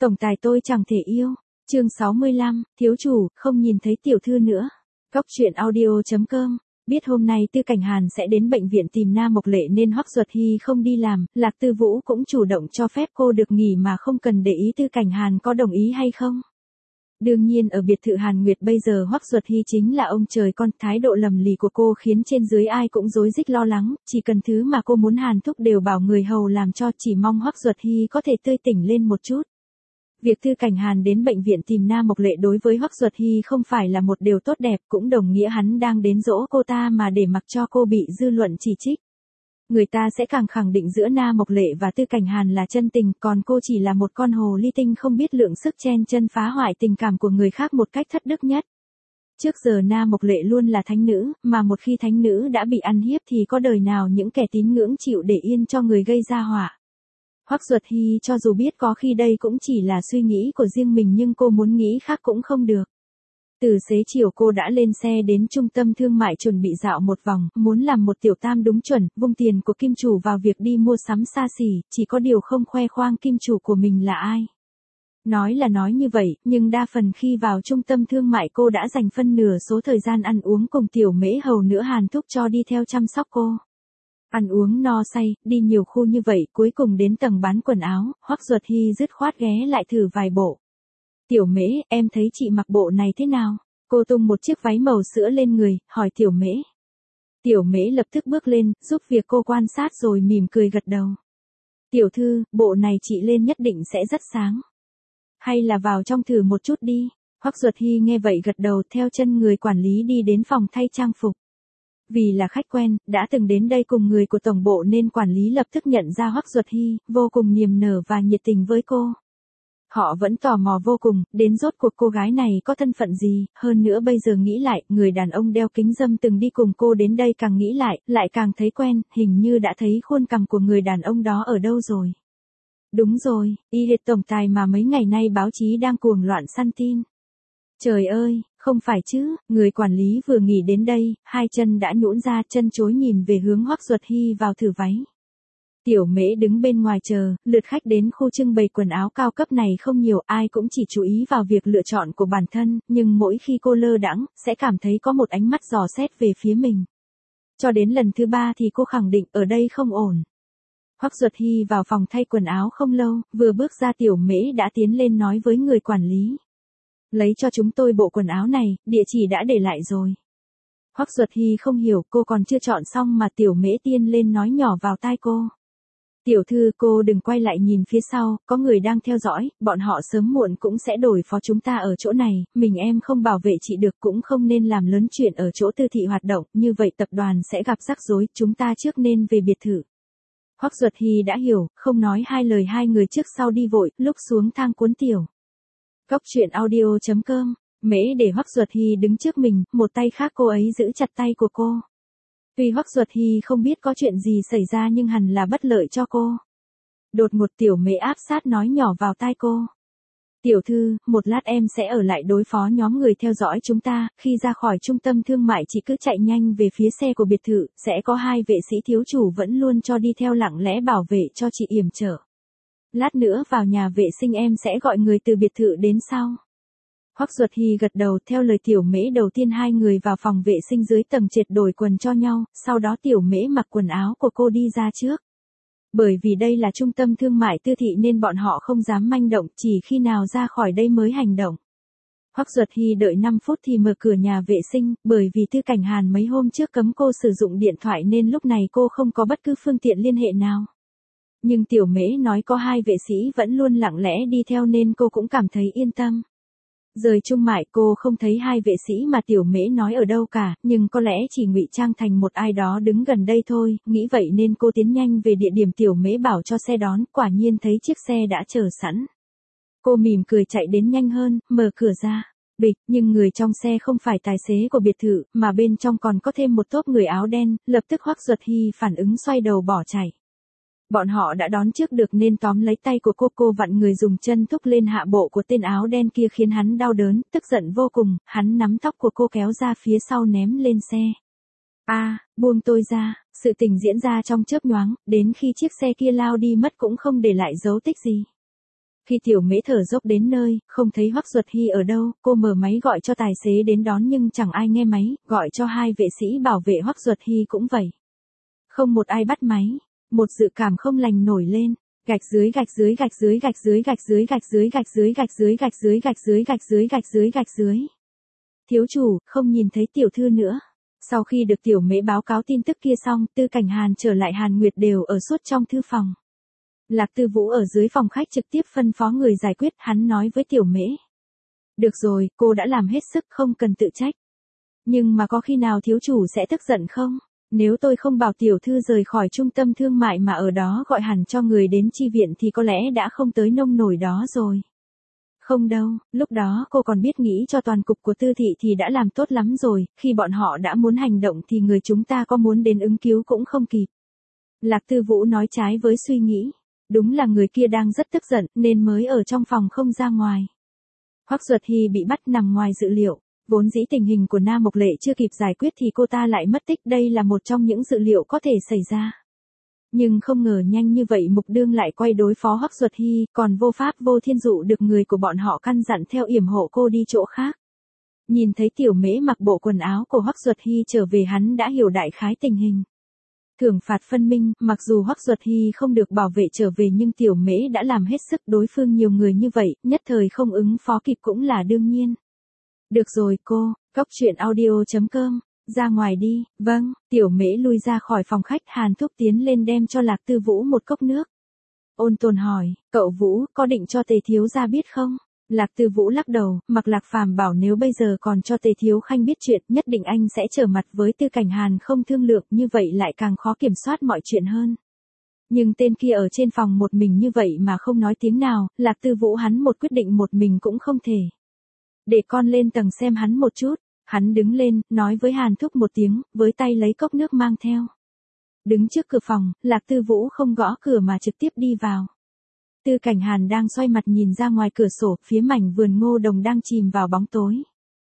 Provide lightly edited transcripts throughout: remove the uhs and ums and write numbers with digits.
Tổng tài tôi chẳng thể yêu. Chương 65, thiếu chủ, không nhìn thấy tiểu thư nữa. Góc truyện audio.com. Biết hôm nay Tư Cảnh Hàn sẽ đến bệnh viện tìm Na Mộc Lệ nên Hoắc Duật Hy không đi làm, Lạc Tư Vũ cũng chủ động cho phép cô được nghỉ mà không cần để ý Tư Cảnh Hàn có đồng ý hay không. Đương nhiên ở biệt thự Hàn Nguyệt bây giờ Hoắc Duật Hy chính là ông trời con, thái độ lầm lì của cô khiến trên dưới ai cũng rối rít lo lắng, chỉ cần thứ mà cô muốn Hàn Thúc đều bảo người hầu làm cho, chỉ mong Hoắc Duật Hy có thể tươi tỉnh lên một chút. Việc Tư Cảnh Hàn đến bệnh viện tìm Na Mộc Lệ đối với Hoắc Duật Hy không phải là một điều tốt đẹp, cũng đồng nghĩa hắn đang đến dỗ cô ta mà để mặc cho cô bị dư luận chỉ trích. Người ta sẽ càng khẳng định giữa Na Mộc Lệ và Tư Cảnh Hàn là chân tình, còn cô chỉ là một con hồ ly tinh không biết lượng sức chen chân phá hoại tình cảm của người khác một cách thất đức nhất. Trước giờ Na Mộc Lệ luôn là thánh nữ, mà một khi thánh nữ đã bị ăn hiếp thì có đời nào những kẻ tín ngưỡng chịu để yên cho người gây ra họa. Hoắc Duật Hy cho dù biết có khi đây cũng chỉ là suy nghĩ của riêng mình nhưng cô muốn nghĩ khác cũng không được. Từ xế chiều cô đã lên xe đến trung tâm thương mại chuẩn bị dạo một vòng, muốn làm một tiểu tam đúng chuẩn, vung tiền của kim chủ vào việc đi mua sắm xa xỉ, chỉ có điều không khoe khoang kim chủ của mình là ai. Nói là nói như vậy, nhưng đa phần khi vào trung tâm thương mại cô đã dành phân nửa số thời gian ăn uống cùng tiểu mễ hầu nữa Hàn Thúc cho đi theo chăm sóc cô. Ăn uống no say, đi nhiều khu như vậy, cuối cùng đến tầng bán quần áo, Hoắc Duật Hy dứt khoát ghé lại thử vài bộ. Tiểu Mễ, em thấy chị mặc bộ này thế nào? Cô tung một chiếc váy màu sữa lên người, hỏi Tiểu Mễ. Tiểu Mễ lập tức bước lên, giúp việc cô quan sát rồi mỉm cười gật đầu. Tiểu thư, bộ này chị lên nhất định sẽ rất sáng. Hay là vào trong thử một chút đi. Hoắc Duật Hy nghe vậy gật đầu, theo chân người quản lý đi đến phòng thay trang phục. Vì là khách quen, đã từng đến đây cùng người của tổng bộ nên quản lý lập tức nhận ra Hoắc Duật Hy, vô cùng niềm nở và nhiệt tình với cô. Họ vẫn tò mò vô cùng, đến rốt cuộc cô gái này có thân phận gì, hơn nữa bây giờ nghĩ lại, người đàn ông đeo kính râm từng đi cùng cô đến đây càng nghĩ lại càng thấy quen, hình như đã thấy khuôn cằm của người đàn ông đó ở đâu rồi. Đúng rồi, y hệt tổng tài mà mấy ngày nay báo chí đang cuồng loạn săn tin. Trời ơi, không phải chứ, người quản lý vừa nghỉ đến đây, hai chân đã nhũn ra, chân chối nhìn về hướng Hoắc Duật Hy vào thử váy. Tiểu Mễ đứng bên ngoài chờ, lượt khách đến khu trưng bày quần áo cao cấp này không nhiều, ai cũng chỉ chú ý vào việc lựa chọn của bản thân, nhưng mỗi khi cô lơ đãng, sẽ cảm thấy có một ánh mắt dò xét về phía mình. Cho đến lần thứ 3 thì cô khẳng định ở đây không ổn. Hoắc Duật Hy vào phòng thay quần áo không lâu, vừa bước ra Tiểu Mễ đã tiến lên nói với người quản lý. Lấy cho chúng tôi bộ quần áo này, địa chỉ đã để lại rồi. Hoắc Duật Hy không hiểu, cô còn chưa chọn xong mà Tiểu Mễ tiên lên nói nhỏ vào tai cô. Tiểu thư, cô đừng quay lại nhìn phía sau, có người đang theo dõi, bọn họ sớm muộn cũng sẽ đổi phó chúng ta ở chỗ này, mình em không bảo vệ chị được cũng không nên làm lớn chuyện ở chỗ tư thị hoạt động, như vậy tập đoàn sẽ gặp rắc rối, chúng ta trước nên về biệt thự. Hoắc Duật Hy đã hiểu, không nói hai lời, hai người trước sau đi vội, lúc xuống thang cuốn tiểu. Góc truyện audio.com, Mễ để Hoắc Duật Hy đứng trước mình, một tay khác cô ấy giữ chặt tay của cô. Tuy Hoắc Duật Hy không biết có chuyện gì xảy ra nhưng hẳn là bất lợi cho cô. Đột ngột Tiểu Mễ áp sát nói nhỏ vào tai cô. Tiểu thư, một lát em sẽ ở lại đối phó nhóm người theo dõi chúng ta, khi ra khỏi trung tâm thương mại chị cứ chạy nhanh về phía xe của biệt thự, sẽ có 2 vệ sĩ thiếu chủ vẫn luôn cho đi theo lặng lẽ bảo vệ cho chị yểm trở. Lát nữa vào nhà vệ sinh em sẽ gọi người từ biệt thự đến sau. Hoắc Duật Hy gật đầu, theo lời Tiểu Mễ đầu tiên hai người vào phòng vệ sinh dưới tầng trệt đổi quần cho nhau, sau đó Tiểu Mễ mặc quần áo của cô đi ra trước. Bởi vì đây là trung tâm thương mại tư thị nên bọn họ không dám manh động, chỉ khi nào ra khỏi đây mới hành động. Hoắc Duật Hy đợi 5 phút thì mở cửa nhà vệ sinh, bởi vì Tư Cảnh Hàn mấy hôm trước cấm cô sử dụng điện thoại nên lúc này cô không có bất cứ phương tiện liên hệ nào. Nhưng Tiểu Mễ nói có 2 vệ sĩ vẫn luôn lặng lẽ đi theo nên cô cũng cảm thấy yên tâm. Rời trung mại cô không thấy 2 vệ sĩ mà Tiểu Mễ nói ở đâu cả, nhưng có lẽ chỉ ngụy trang thành một ai đó đứng gần đây thôi, nghĩ vậy nên cô tiến nhanh về địa điểm Tiểu Mễ bảo cho xe đón, quả nhiên thấy chiếc xe đã chờ sẵn. Cô mỉm cười chạy đến nhanh hơn, mở cửa ra. Bịch, nhưng người trong xe không phải tài xế của biệt thự, mà bên trong còn có thêm một tốp người áo đen, lập tức Hoắc Duật Hy phản ứng xoay đầu bỏ chạy. Bọn họ đã đón trước được nên tóm lấy tay của cô vặn người dùng chân thúc lên hạ bộ của tên áo đen kia khiến hắn đau đớn, tức giận vô cùng, hắn nắm tóc của cô kéo ra phía sau ném lên xe. Buông tôi ra, sự tình diễn ra trong chớp nhoáng, đến khi chiếc xe kia lao đi mất cũng không để lại dấu tích gì. Khi Tiểu Mễ thở dốc đến nơi, không thấy Hoắc Duật Hy ở đâu, cô mở máy gọi cho tài xế đến đón nhưng chẳng ai nghe máy, gọi cho hai vệ sĩ bảo vệ Hoắc Duật Hy cũng vậy. Không một ai bắt máy, một dự cảm không lành nổi lên. Gạch dưới gạch dưới gạch dưới gạch dưới gạch dưới gạch dưới gạch dưới gạch dưới gạch dưới gạch dưới gạch dưới gạch dưới gạch dưới. Thiếu chủ, không nhìn thấy tiểu thư nữa. Sau khi được Tiểu Mễ báo cáo tin tức kia xong, Tư Cảnh Hàn trở lại Hàn Nguyệt đều ở suốt trong thư phòng. Lạc Tư Vũ ở dưới phòng khách trực tiếp phân phó người giải quyết, hắn nói với Tiểu Mễ. Được rồi, cô đã làm hết sức, không cần tự trách. Nhưng mà có khi nào thiếu chủ sẽ tức giận không? Nếu tôi không bảo tiểu thư rời khỏi trung tâm thương mại mà ở đó gọi hẳn cho người đến chi viện thì có lẽ đã không tới nông nổi đó rồi. Không đâu, lúc đó cô còn biết nghĩ cho toàn cục của Tư thị thì đã làm tốt lắm rồi, khi bọn họ đã muốn hành động thì người chúng ta có muốn đến ứng cứu cũng không kịp. Lạc Tư Vũ nói trái với suy nghĩ. Đúng là người kia đang rất tức giận nên mới ở trong phòng không ra ngoài. Hoắc Duật Hy bị bắt nằm ngoài dự liệu. Vốn dĩ tình hình của Na Mộc Lệ chưa kịp giải quyết thì cô ta lại mất tích, đây là một trong những dự liệu có thể xảy ra. Nhưng không ngờ nhanh như vậy Mục Đương lại quay đối phó Hoắc Duật Hy, còn vô pháp vô thiên dụ được người của bọn họ căn dặn theo yểm hộ cô đi chỗ khác. Nhìn thấy Tiểu Mễ mặc bộ quần áo của Hoắc Duật Hy trở về hắn đã hiểu đại khái tình hình. Thưởng phạt phân minh, mặc dù Hoắc Duật Hy không được bảo vệ trở về nhưng Tiểu Mễ đã làm hết sức, đối phương nhiều người như vậy, nhất thời không ứng phó kịp cũng là đương nhiên. Được rồi cô, goctruyện.audio.com, ra ngoài đi. Vâng, Tiểu Mễ lui ra khỏi phòng khách, Hàn Thúc tiến lên đem cho Lạc Tư Vũ một cốc nước. Ôn Tồn hỏi, cậu Vũ, có định cho Tề thiếu gia biết không? Lạc Tư Vũ lắc đầu, Mặc Lạc Phàm bảo nếu bây giờ còn cho Tề thiếu khanh biết chuyện, nhất định anh sẽ trở mặt với Tư Cảnh Hàn không thương lượng, như vậy lại càng khó kiểm soát mọi chuyện hơn. Nhưng tên kia ở trên phòng một mình như vậy mà không nói tiếng nào, Lạc Tư Vũ hắn một quyết định một mình cũng không thể. Để con lên tầng xem hắn một chút. Hắn đứng lên, nói với Hàn Thúc một tiếng, với tay lấy cốc nước mang theo. Đứng trước cửa phòng, Lạc Tư Vũ không gõ cửa mà trực tiếp đi vào. Tư Cảnh Hàn đang xoay mặt nhìn ra ngoài cửa sổ, phía mảnh vườn ngô đồng đang chìm vào bóng tối.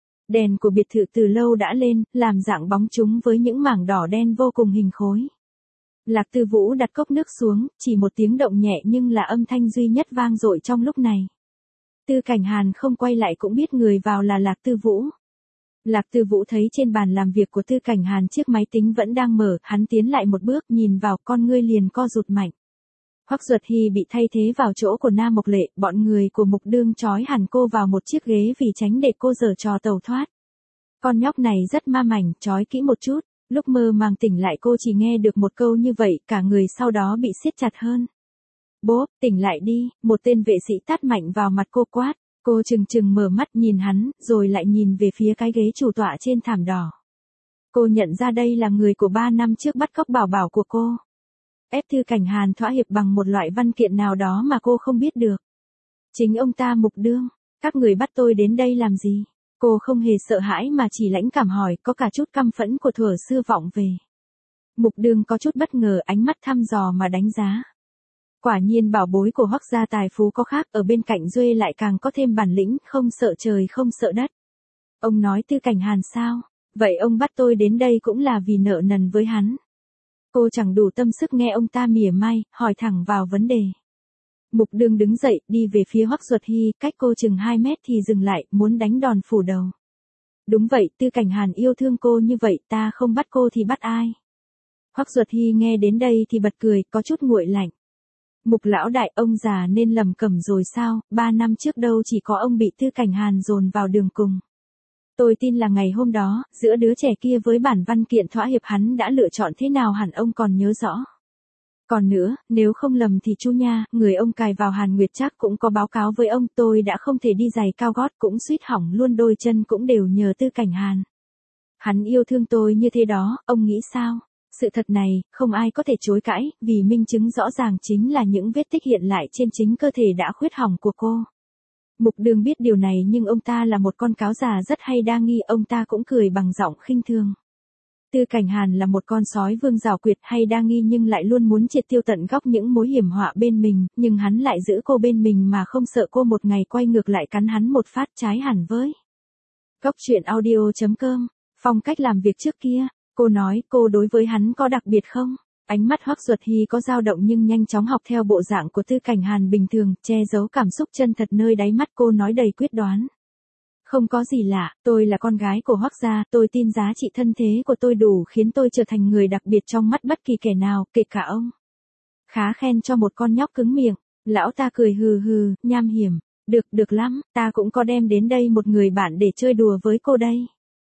Đèn của biệt thự từ lâu đã lên, làm dạng bóng chúng với những mảng đỏ đen vô cùng hình khối. Lạc Tư Vũ đặt cốc nước xuống, chỉ một tiếng động nhẹ nhưng là âm thanh duy nhất vang dội trong lúc này. Tư Cảnh Hàn không quay lại cũng biết người vào là Lạc Tư Vũ. Lạc Tư Vũ thấy trên bàn làm việc của Tư Cảnh Hàn chiếc máy tính vẫn đang mở, hắn tiến lại một bước nhìn vào, con ngươi liền co rụt mạnh. Hoắc Duật Hy bị thay thế vào chỗ của Na Mộc Lệ, bọn người của Mục Đương trói hẳn cô vào một chiếc ghế vì tránh để cô giở trò tẩu thoát. Con nhóc này rất ma mảnh, trói kỹ một chút, lúc mơ màng tỉnh lại cô chỉ nghe được một câu như vậy, cả người sau đó bị siết chặt hơn. Bố, tỉnh lại đi, một tên vệ sĩ tát mạnh vào mặt cô quát. Cô chừng chừng mở mắt nhìn hắn, rồi lại nhìn về phía cái ghế chủ tọa trên thảm đỏ. Cô nhận ra đây là người của 3 năm trước bắt cóc Bảo Bảo của cô. Ép Tư Cảnh Hàn thỏa hiệp bằng một loại văn kiện nào đó mà cô không biết được. Chính ông ta Mục Đương, các người bắt tôi đến đây làm gì? Cô không hề sợ hãi mà chỉ lãnh cảm hỏi, có cả chút căm phẫn của thuở xưa vọng về. Mục Đương có chút bất ngờ, ánh mắt thăm dò mà đánh giá. Quả nhiên bảo bối của Hoắc gia tài phú có khác, ở bên cạnh Duê lại càng có thêm bản lĩnh, không sợ trời không sợ đất. Ông nói Tư Cảnh Hàn sao? Vậy ông bắt tôi đến đây cũng là vì nợ nần với hắn. Cô chẳng đủ tâm sức nghe ông ta mỉa mai, hỏi thẳng vào vấn đề. Mục Đương đứng dậy, đi về phía Hoắc Duật Hy, cách cô chừng 2 mét thì dừng lại, muốn đánh đòn phủ đầu. Đúng vậy, Tư Cảnh Hàn yêu thương cô như vậy, ta không bắt cô thì bắt ai? Hoắc Duật Hy nghe đến đây thì bật cười, có chút nguội lạnh. Mục lão đại, ông già nên lầm cẩm rồi sao, 3 năm trước đâu chỉ có ông bị Tư Cảnh Hàn dồn vào đường cùng. Tôi tin là ngày hôm đó, giữa đứa trẻ kia với bản văn kiện thỏa hiệp hắn đã lựa chọn thế nào hẳn ông còn nhớ rõ. Còn nữa, nếu không lầm thì Chu Nha, người ông cài vào Hàn Nguyệt chắc cũng có báo cáo với ông, tôi đã không thể đi giày cao gót cũng suýt hỏng luôn đôi chân cũng đều nhờ Tư Cảnh Hàn. Hắn yêu thương tôi như thế đó, ông nghĩ sao? Sự thật này, không ai có thể chối cãi, vì minh chứng rõ ràng chính là những vết tích hiện lại trên chính cơ thể đã khuyết hỏng của cô. Mục Đường biết điều này nhưng ông ta là một con cáo già rất hay đa nghi, ông ta cũng cười bằng giọng khinh thường. Tư Cảnh Hàn là một con sói vương giảo quyệt hay đa nghi nhưng lại luôn muốn triệt tiêu tận gốc những mối hiểm họa bên mình, nhưng hắn lại giữ cô bên mình mà không sợ cô một ngày quay ngược lại cắn hắn một phát, trái hẳn với goctruyện.audio.com, phong cách làm việc trước kia. Cô nói, cô đối với hắn có đặc biệt không? Ánh mắt Hoắc Duật Hy có dao động nhưng nhanh chóng học theo bộ dạng của Tư Cảnh Hàn bình thường, che giấu cảm xúc chân thật nơi đáy mắt cô nói đầy quyết đoán. Không có gì lạ, tôi là con gái của Hoắc gia, tôi tin giá trị thân thế của tôi đủ khiến tôi trở thành người đặc biệt trong mắt bất kỳ kẻ nào, kể cả ông. Khá khen cho một con nhóc cứng miệng, lão ta cười hừ hừ, nham hiểm. Được lắm, ta cũng có đem đến đây một người bạn để chơi đùa với cô đây.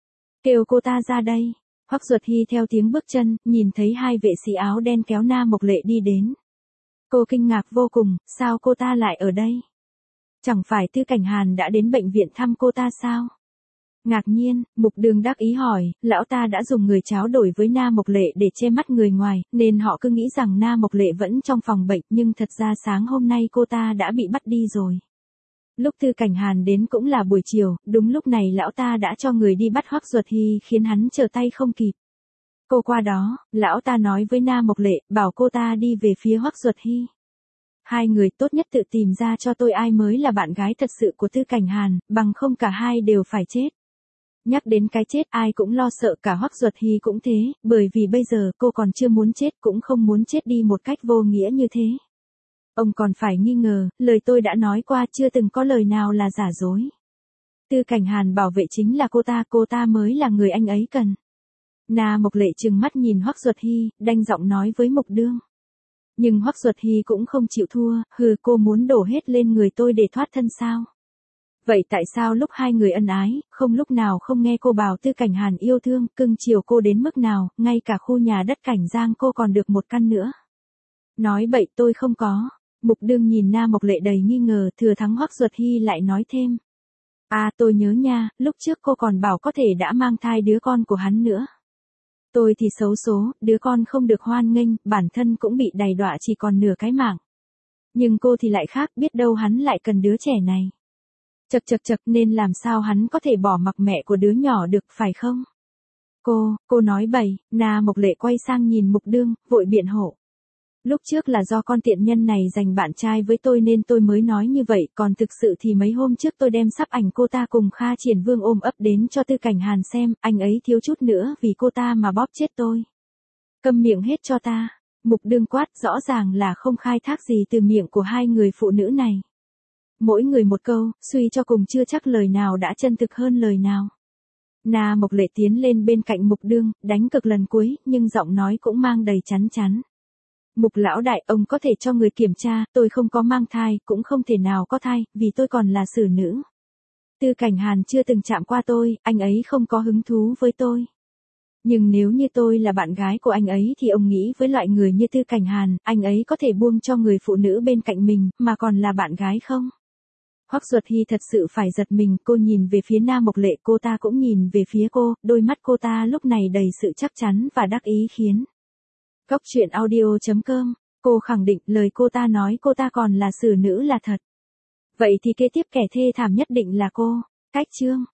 Kêu cô ta ra đây. Hoắc Duật Hy theo tiếng bước chân, nhìn thấy hai vệ sĩ áo đen kéo Na Mộc Lệ đi đến. Cô kinh ngạc vô cùng, sao cô ta lại ở đây? Chẳng phải Tư Cảnh Hàn đã đến bệnh viện thăm cô ta sao? Ngạc nhiên, Mục Đường đắc ý hỏi, lão ta đã dùng người tráo đổi với Na Mộc Lệ để che mắt người ngoài, nên họ cứ nghĩ rằng Na Mộc Lệ vẫn trong phòng bệnh, nhưng thật ra sáng hôm nay cô ta đã bị bắt đi rồi. Lúc Tư Cảnh Hàn đến cũng là buổi chiều, đúng lúc này lão ta đã cho người đi bắt Hoắc Duật Hy khiến hắn trở tay không kịp. Cô qua đó, lão ta nói với Na Mộc Lệ, bảo cô ta đi về phía Hoắc Duật Hy. Hai người tốt nhất tự tìm ra cho tôi ai mới là bạn gái thật sự của Tư Cảnh Hàn, bằng không cả hai đều phải chết. Nhắc đến cái chết ai cũng lo sợ, cả Hoắc Duật Hy cũng thế, bởi vì bây giờ cô còn chưa muốn chết, cũng không muốn chết đi một cách vô nghĩa như thế. Ông còn phải nghi ngờ, lời tôi đã nói qua chưa từng có lời nào là giả dối. Tư Cảnh Hàn bảo vệ chính là cô ta mới là người anh ấy cần. Na Mộc Lệ trừng mắt nhìn Hoắc Duật Hy, đanh giọng nói với Mục Đương. Nhưng Hoắc Duật Hy cũng không chịu thua, cô muốn đổ hết lên người tôi để thoát thân sao? Vậy tại sao lúc hai người ân ái, không lúc nào không nghe cô bảo Tư Cảnh Hàn yêu thương, cưng chiều cô đến mức nào, ngay cả khu nhà đất Cảnh Giang cô còn được một căn nữa? Nói bậy, tôi không có. Mục Đương nhìn Na Mộc Lệ đầy nghi ngờ, thừa thắng Hoắc Duật Hy lại nói thêm. À, tôi nhớ nha, lúc trước cô còn bảo có thể đã mang thai đứa con của hắn nữa. Tôi thì xấu số, đứa con không được hoan nghênh, bản thân cũng bị đày đọa chỉ còn nửa cái mạng. Nhưng cô thì lại khác, biết đâu hắn lại cần đứa trẻ này. Chật, nên làm sao hắn có thể bỏ mặc mẹ của đứa nhỏ được, phải không? Cô nói bậy. Na Mộc Lệ quay sang nhìn Mục Đương, vội biện hộ. Lúc trước là do con tiện nhân này giành bạn trai với tôi nên tôi mới nói như vậy, còn thực sự thì mấy hôm trước tôi đem sắp ảnh cô ta cùng Kha Triển Vương ôm ấp đến cho Tư Cảnh Hàn xem, anh ấy thiếu chút nữa vì cô ta mà bóp chết tôi. Câm miệng hết cho ta. Mục Đương quát, rõ ràng là không khai thác gì từ miệng của hai người phụ nữ này. Mỗi người một câu, suy cho cùng chưa chắc lời nào đã chân thực hơn lời nào. Na Mộc Lệ tiến lên bên cạnh Mục Đương, đánh cực lần cuối, nhưng giọng nói cũng mang đầy chắn chắn. Mục lão đại, ông có thể cho người kiểm tra, tôi không có mang thai, cũng không thể nào có thai, vì tôi còn là xử nữ. Tư Cảnh Hàn chưa từng chạm qua tôi, anh ấy không có hứng thú với tôi. Nhưng nếu như tôi là bạn gái của anh ấy thì ông nghĩ với loại người như Tư Cảnh Hàn, anh ấy có thể buông cho người phụ nữ bên cạnh mình, mà còn là bạn gái không? Hoắc Duật Hy thật sự phải giật mình, cô nhìn về phía Na Mộc Lệ, cô ta cũng nhìn về phía cô, đôi mắt cô ta lúc này đầy sự chắc chắn và đắc ý khiến. Góc truyện audio.com, cô khẳng định lời cô ta nói cô ta còn là xử nữ là thật. Vậy thì kế tiếp kẻ thê thảm nhất định là cô. Cách chương.